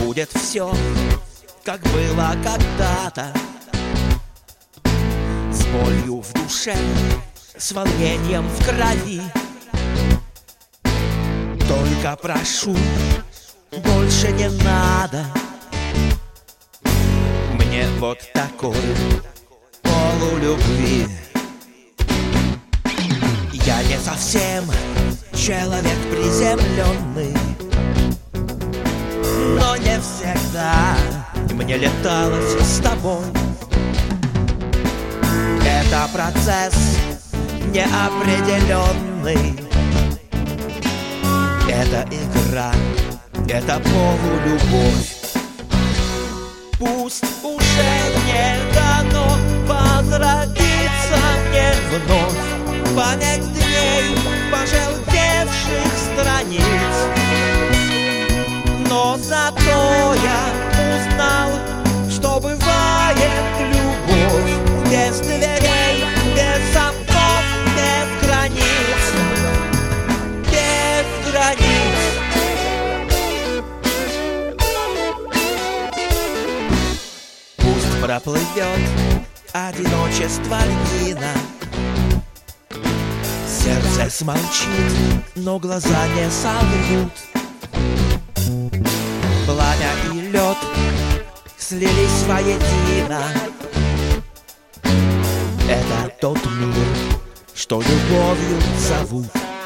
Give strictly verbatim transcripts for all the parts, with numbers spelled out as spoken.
будет все, как было когда-то, с болью в душе, с волнением в крови. Только прошу, больше не надо мне вот такой полулюбви. Я не совсем человек приземленный, но не всегда мне леталось с тобой. Это процесс неопределенный, это игра, это полулюбовь. Пусть уже не дано возродиться мне вновь, понять дней пожелтевших страниц. Но зато я узнал, что бывает любовь без дверей, без замков, без границ, без границ. Пусть проплывет одиночество льдина, сердце смолчит, но глаза не соврут. Пламя и лед слились воедино. Это тот мир, что любовью зовут.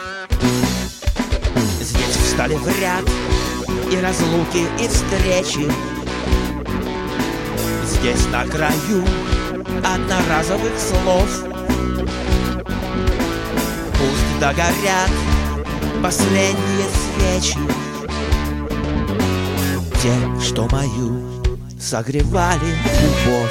Здесь встали в ряд и разлуки, и встречи. Здесь на краю одноразовых слов. Пусть догорят последние свечи, те, что мою согревали любовь.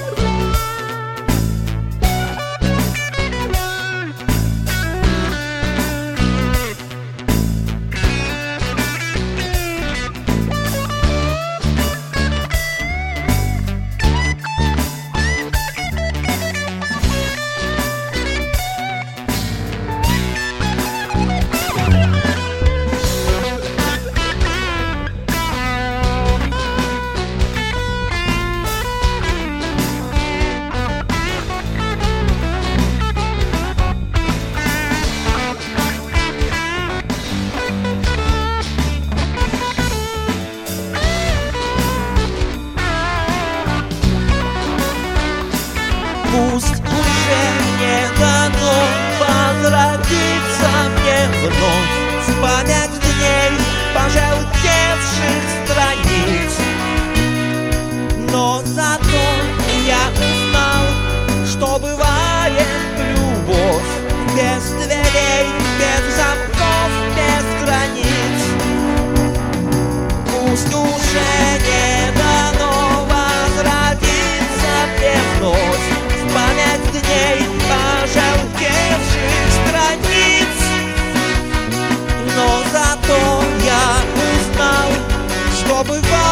Пусть уже не дано возродиться мне вновь, в память дней пожелтевших страниц. Но зато я узнал, что бывает любовь без дверей, без замков, без границ. Пусть уже не дано возродиться мне вновь, память дней пожелтевших страниц. Но зато я узнал, что бывает